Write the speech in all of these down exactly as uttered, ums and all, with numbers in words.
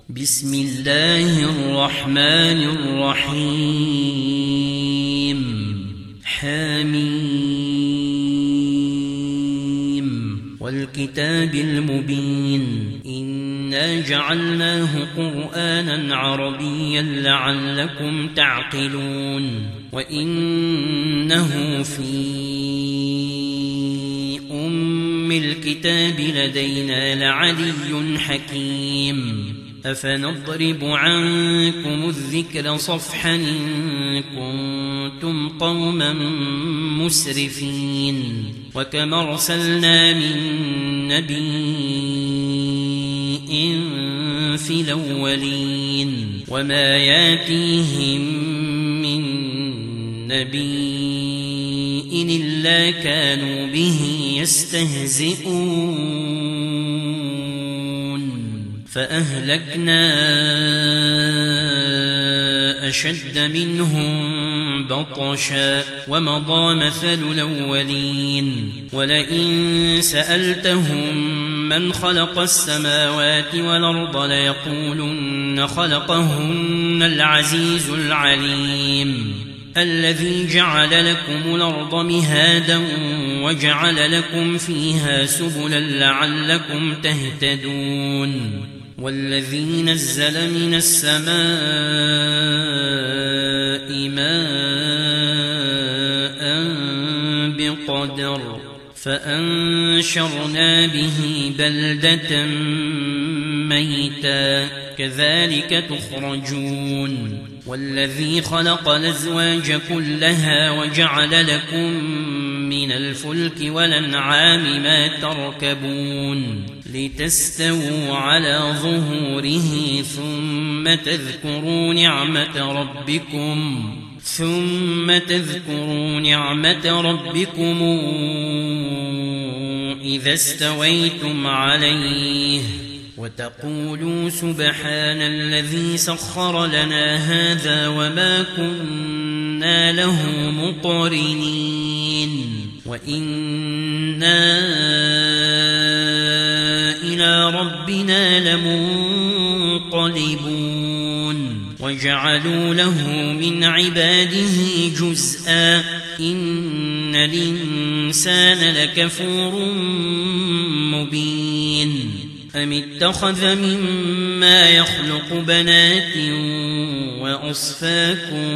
بسم الله الرحمن الرحيم حميم والكتاب المبين إنا جعلناه قرآنا عربيا لعلكم تعقلون وإنه في أم الكتاب لدينا لعلي حكيم أفنضرب عنكم الذكر صفحا إن كنتم قوما مسرفين وكم أرسلنا من نبي في الأولين وما ياتيهم من نبي إلا كانوا به يستهزئون فأهلكنا أشد منهم بطشا ومضى مثل الأولين ولئن سألتهم من خلق السماوات والأرض ليقولن خلقهن العزيز العليم الذي جعل لكم الأرض مهادا وجعل لكم فيها سبلا لعلكم تهتدون والذي نزل من السماء ماء بقدر فأنشرنا به بلدة ميتا كذلك تخرجون والذي خلق الأزواج كلها وجعل لكم من الفلك والأنعام ما تركبون لتستووا على ظهوره ثم تذكروا نعمة ربكم ثم تذكروا نعمة ربكم إذا استويتم عليه وتقولوا سبحان الذي سخر لنا هذا وما كنا له مقرنين وإنا إلى ربنا لمنقلبون وجعلوا له من عباده جزءا إن الإنسان لكفور مبين أم اتخذ مما يخلق بنات وأصفاكم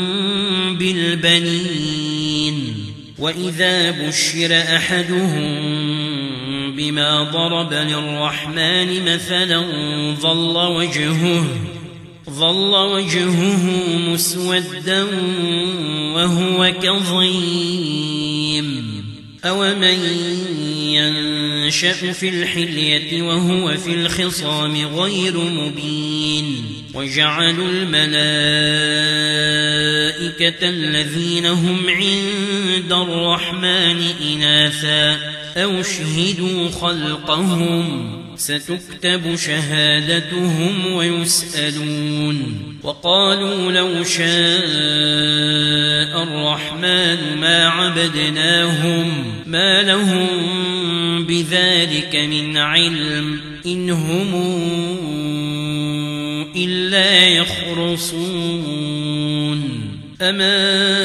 بالبنين وإذا بشر أحدهم بما ضرب للرحمن مثلا ظل وجهه ظل وجهه مسودا وهو كظيم أومن ينشأ في الحلية وهو في الخصام غير مبين وجعلوا الملائكة الذين هم عند الرحمن إناثا أو شهدوا خلقهم ستكتب شهادتهم ويسألون وقالوا لو شاء الرحمن ما عبدناهم ما لهم بذلك من علم إن هم إلا يخرصون أما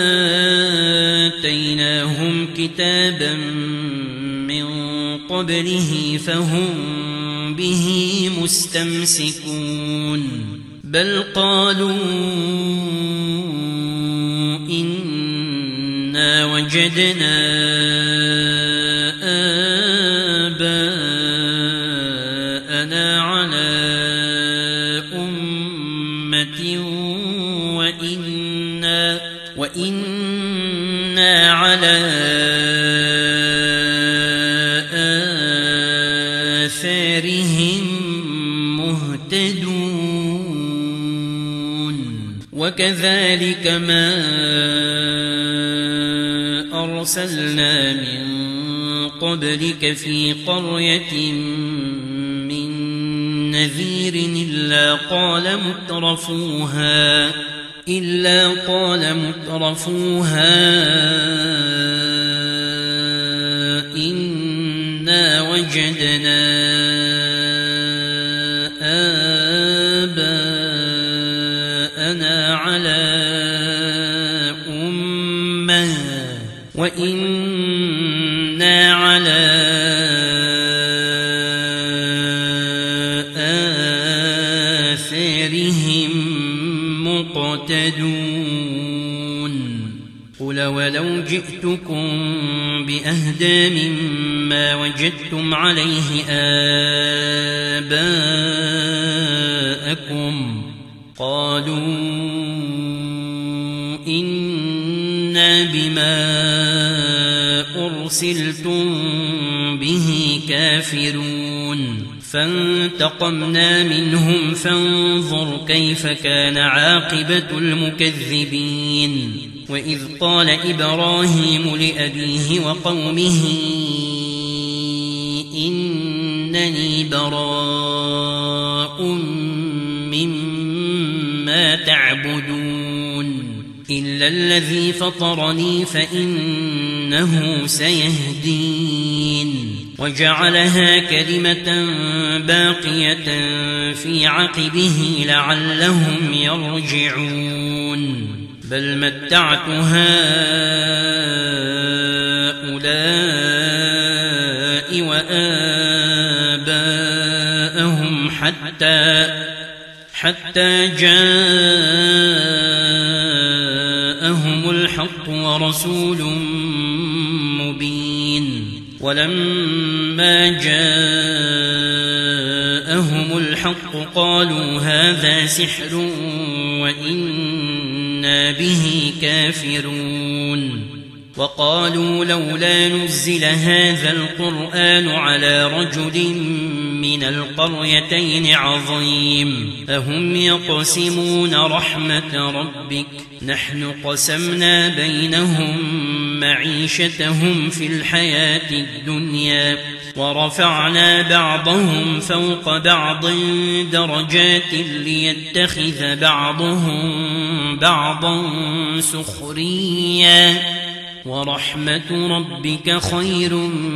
آتيناهم كتابا من قبله فهم به مستمسكون بل قالوا إنا وجدنا آباءنا على أمة وإنا, وإنا على آثارهم مهتدون وكذلك ما أرسلنا من قبلك في قرية من نذير إلا قال مترفوها إلا قال مترفوها إنا وجدنا وإنا على آثارهم مقتدون قل ولو جئتكم بأهدى مما وجدتم عليه آباءكم قالوا إنا بما أرسلتم به كافرون فانتقمنا منهم فانظر كيف كان عاقبة المكذبين وإذ قال إبراهيم لأبيه وقومه إنني براء مما تعبدون إلا الذي فطرني فإنه سيهدين وجعلها كلمة باقية في عقبه لعلهم يرجعون بل متعت هؤلاء وآباءهم حتى حتى جاءهم الحق ورسول مبين ولما جاءهم الحق قالوا هذا سحر وإنا به كافرون وقالوا لولا نزل هذا القرآن على رجل من القريتين عظيم أهم يقسمون رحمة ربك نحن قسمنا بينهم معيشتهم في الحياة الدنيا ورفعنا بعضهم فوق بعض درجات ليتخذ بعضهم بعضا سخريا ورحمة ربك خير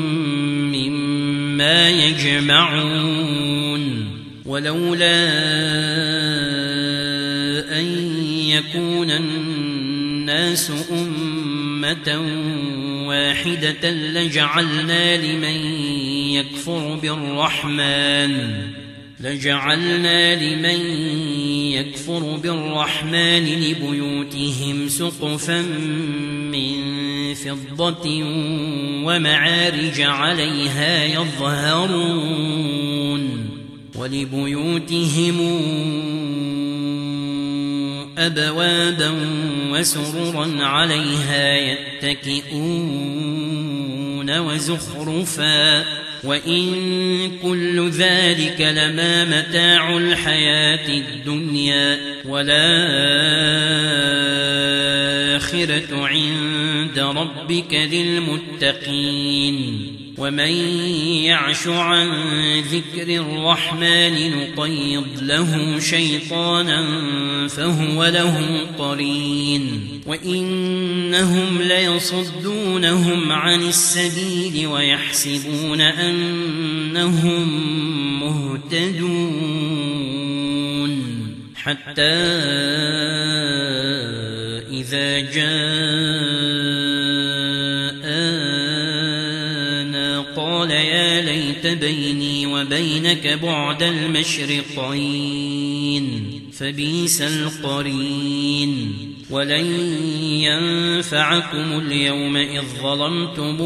مما يجمعون ولولا أن يكون الناس أمة واحدة لجعلنا لمن يكفر بالرحمن لجعلنا لمن يكفر بالرحمن لبيوتهم سقفا من فضة ومعارج عليها يظهرون ولبيوتهم أبوابا وسررا عليها يتكئون وزخرفا وإن كل ذلك لما متاع الحياة الدنيا والآخرة عند ربك للمتقين ومن يعش عن ذكر الرحمن نقيض له شيطانا فهو له قرين وإنهم ليصدونهم عن السبيل ويحسبون أنهم مهتدون حتى إذا جاءنا قال يا ليت بيني وبينك بعد المشرقين فبئس القرين ولن ينفعكم اليوم إذ ظلمتم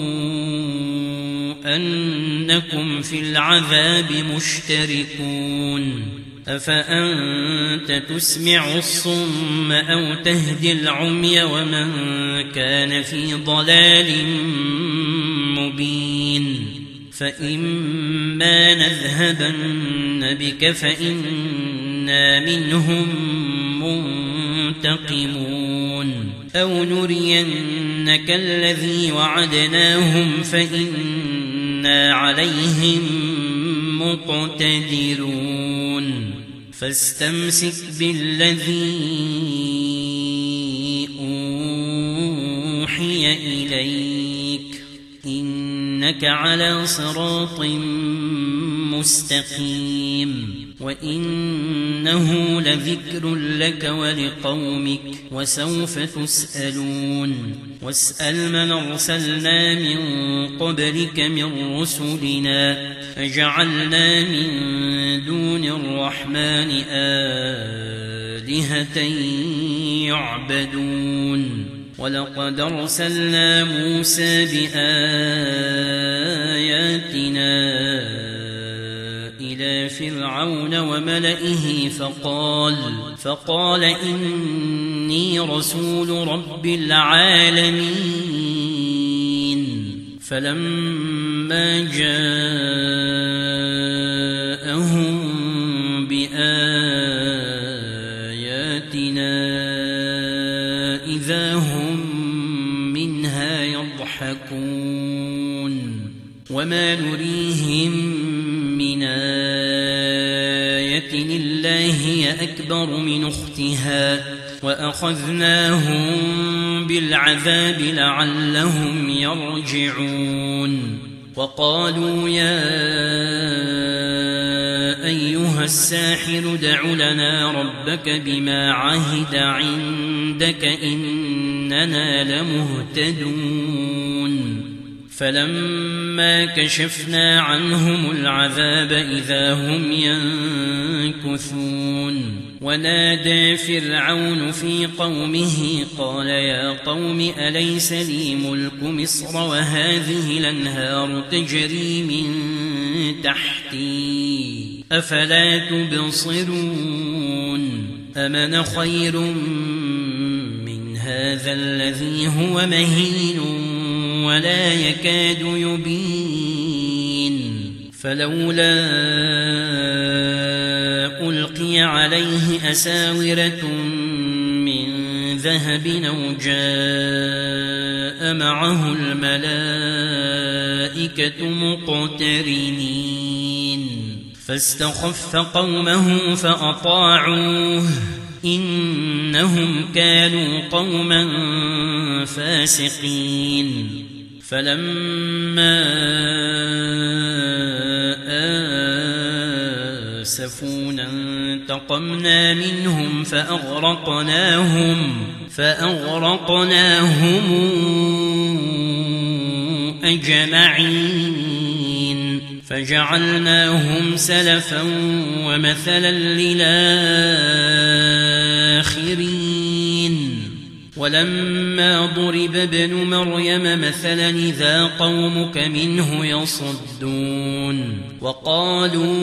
أنكم في العذاب مشتركون أفأنت تسمع الصم أو تهدي العمي ومن كان في ضلال مبين فإما نذهبن بك فإنا منهم منتقمون أو نرينك الذي وعدناهم فإنا عليهم مقتدرون فاستمسك بالذي أوحي إليك إنك على صراط مستقيم وإنه لذكر لك ولقومك وسوف تسألون واسأل من أرسلنا من قبلك من رسلنا أجعلنا من دون الرحمن آلهة يعبدون ولقد أرسلنا موسى بآياتنا إلى فرعون وملئه فقال فقال إني رسول رب العالمين فلما جاءهم بآياتنا إذا هم منها يضحكون وما نريهم من آية إلا هي أكبر من أختها وأخذناهم بالعذاب لعلهم يرجعون وقالوا يا أيها الساحر ادع لنا ربك بما عهد عندك إننا لمهتدون فلما كشفنا عنهم العذاب إذا هم ينكثون ونادى فرعون في قومه قال يا قوم أليس لي ملك مصر وهذه الأنهار تجري من تحتي أفلا تبصرون أمن خير من هذا الذي هو مهين ولا يكاد يبين فلولا ألقي عليه أساورة من ذهب أو جاء معه الملائكة مقترنين فاستخف قومه فأطاعوه إنهم كانوا قوما فاسقين فلما آسفونا انتقمنا منهم فأغرقناهم فأغرقناهم أجمعين فجعلناهم سلفا ومثلا للآخرين ولما ضرب ابن مريم مثلا إذا قومك منه يصدون وقالوا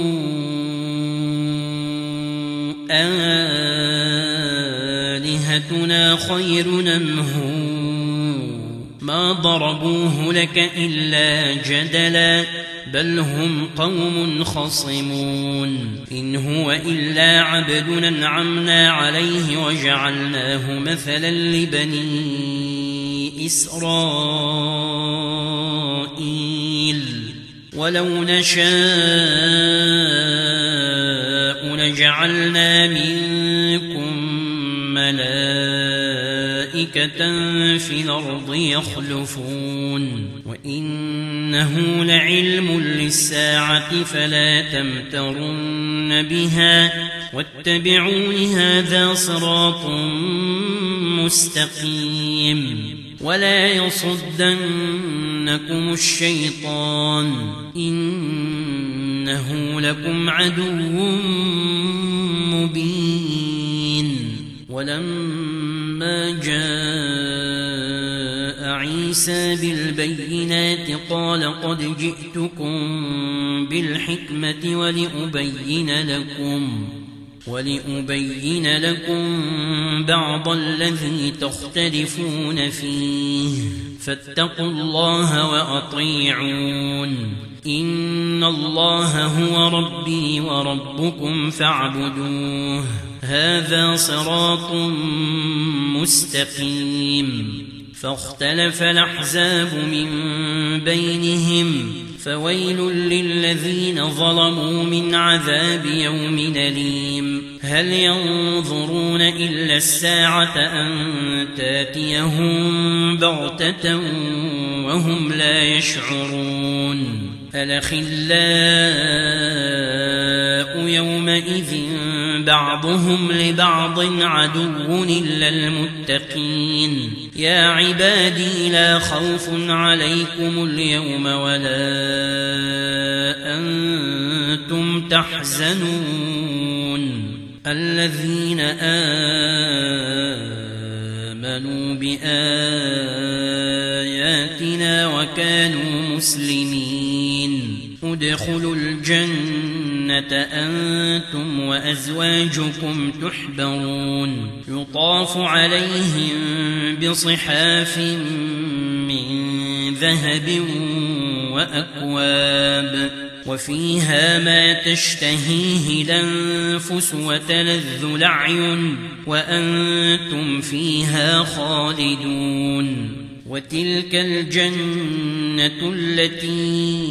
آلهتنا خير أم هو ما ضربوه لك إلا جدلا بل هم قوم خصمون إن هو إلا عبد أنعمنا عليه وجعلناه مثلا لبني إسرائيل ولو نشاء لجعلنا منكم ملائكة في الأرض يخلفون وإنه لعلم للساعة فلا تمترن بها واتبعون هذا صراط مستقيم ولا يصدنكم الشيطان إنه لكم عدو مبين ولما جاء عيسى بالبينات قال قد جئتكم بالحكمة ولأبين لكم ولأبين لكم بعض الذي تختلفون فيه فاتقوا الله وأطيعون إن الله هو ربي وربكم فاعبدوه هذا صراط مستقيم فاختلف الأحزاب من بينهم فويل للذين ظلموا من عذاب يوم أليم هل ينظرون إلا الساعة أن تاتيهم بغتة وهم لا يشعرون الأخلاء يومئذ بعضهم لبعض عدو إلا المتقين يا عبادي لا خوف عليكم اليوم ولا أنتم تحزنون الذين آمنوا بآياتنا وكانوا مسلمين ادخلوا الجنة أنتم وأزواجكم تحبرون يطاف عليهم بصحاف من ذهب وأكواب وفيها ما تشتهيه الأنفس وتلذ الأعين وأنتم فيها خالدون وتلك الجنة التي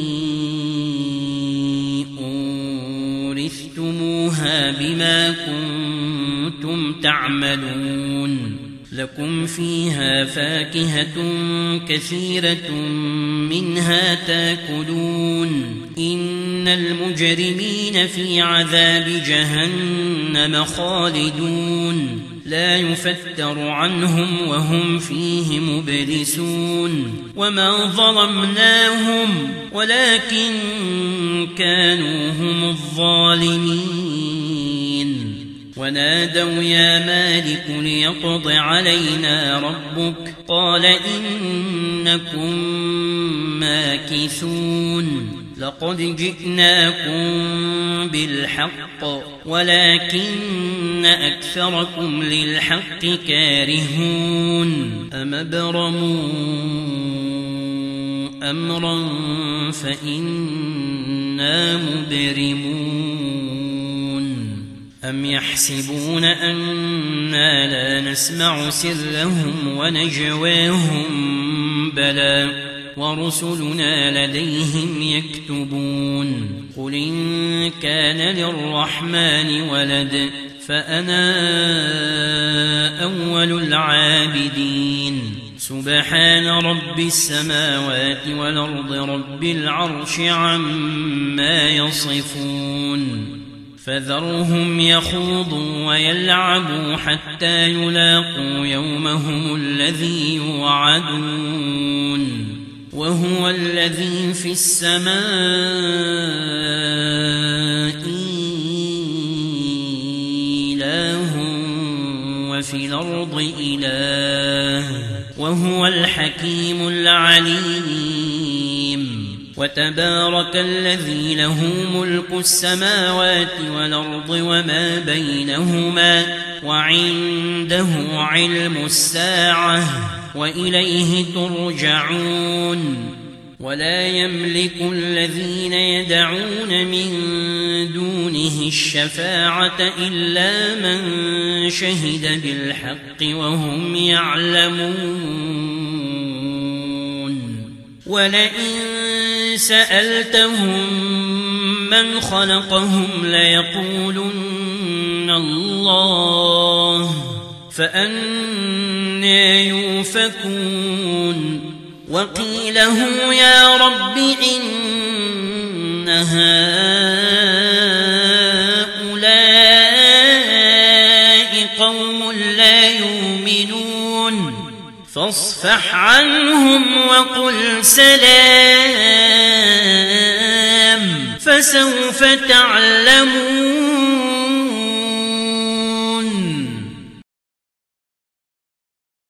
أورثتموها بما كنتم تعملون لكم فيها فاكهة كثيرة منها تاكلون إن المجرمين في عذاب جهنم خالدون لا يفتر عنهم وهم فيه مبلسون وما ظلمناهم ولكن كانوا هم الظالمين ونادوا يا مالك ليقض علينا ربك قال إنكم ماكثون لقد جئناكم بالحق ولكن أكثركم للحق كارهون أم ابرموا أمرا فإنا مبرمون أم يحسبون أنا لا نسمع سرهم ونجواهم بلى ورسلنا لديهم يكتبون قل إن كان للرحمن ولد فأنا أول العابدين سبحان رب السماوات والأرض رب العرش عما يصفون فذرهم يخوضوا ويلعبوا حتى يلاقوا يومهم الذي يوعدون وهو الذي في السماء إله وفي الأرض إله وهو الحكيم العليم وتبارك الذي له ملك السماوات والأرض وما بينهما وعنده علم الساعة وإليه ترجعون ولا يملك الذين يدعون من دونه الشفاعة إلا من شهد بالحق وهم يعلمون ولئن سألتهم من خلقهم ليقولن الله فأنى يؤفكون وقيله يا رب إن هؤلاء قوم لا يؤمنون فاصفح عنهم وقل سلام فسوف تعلمون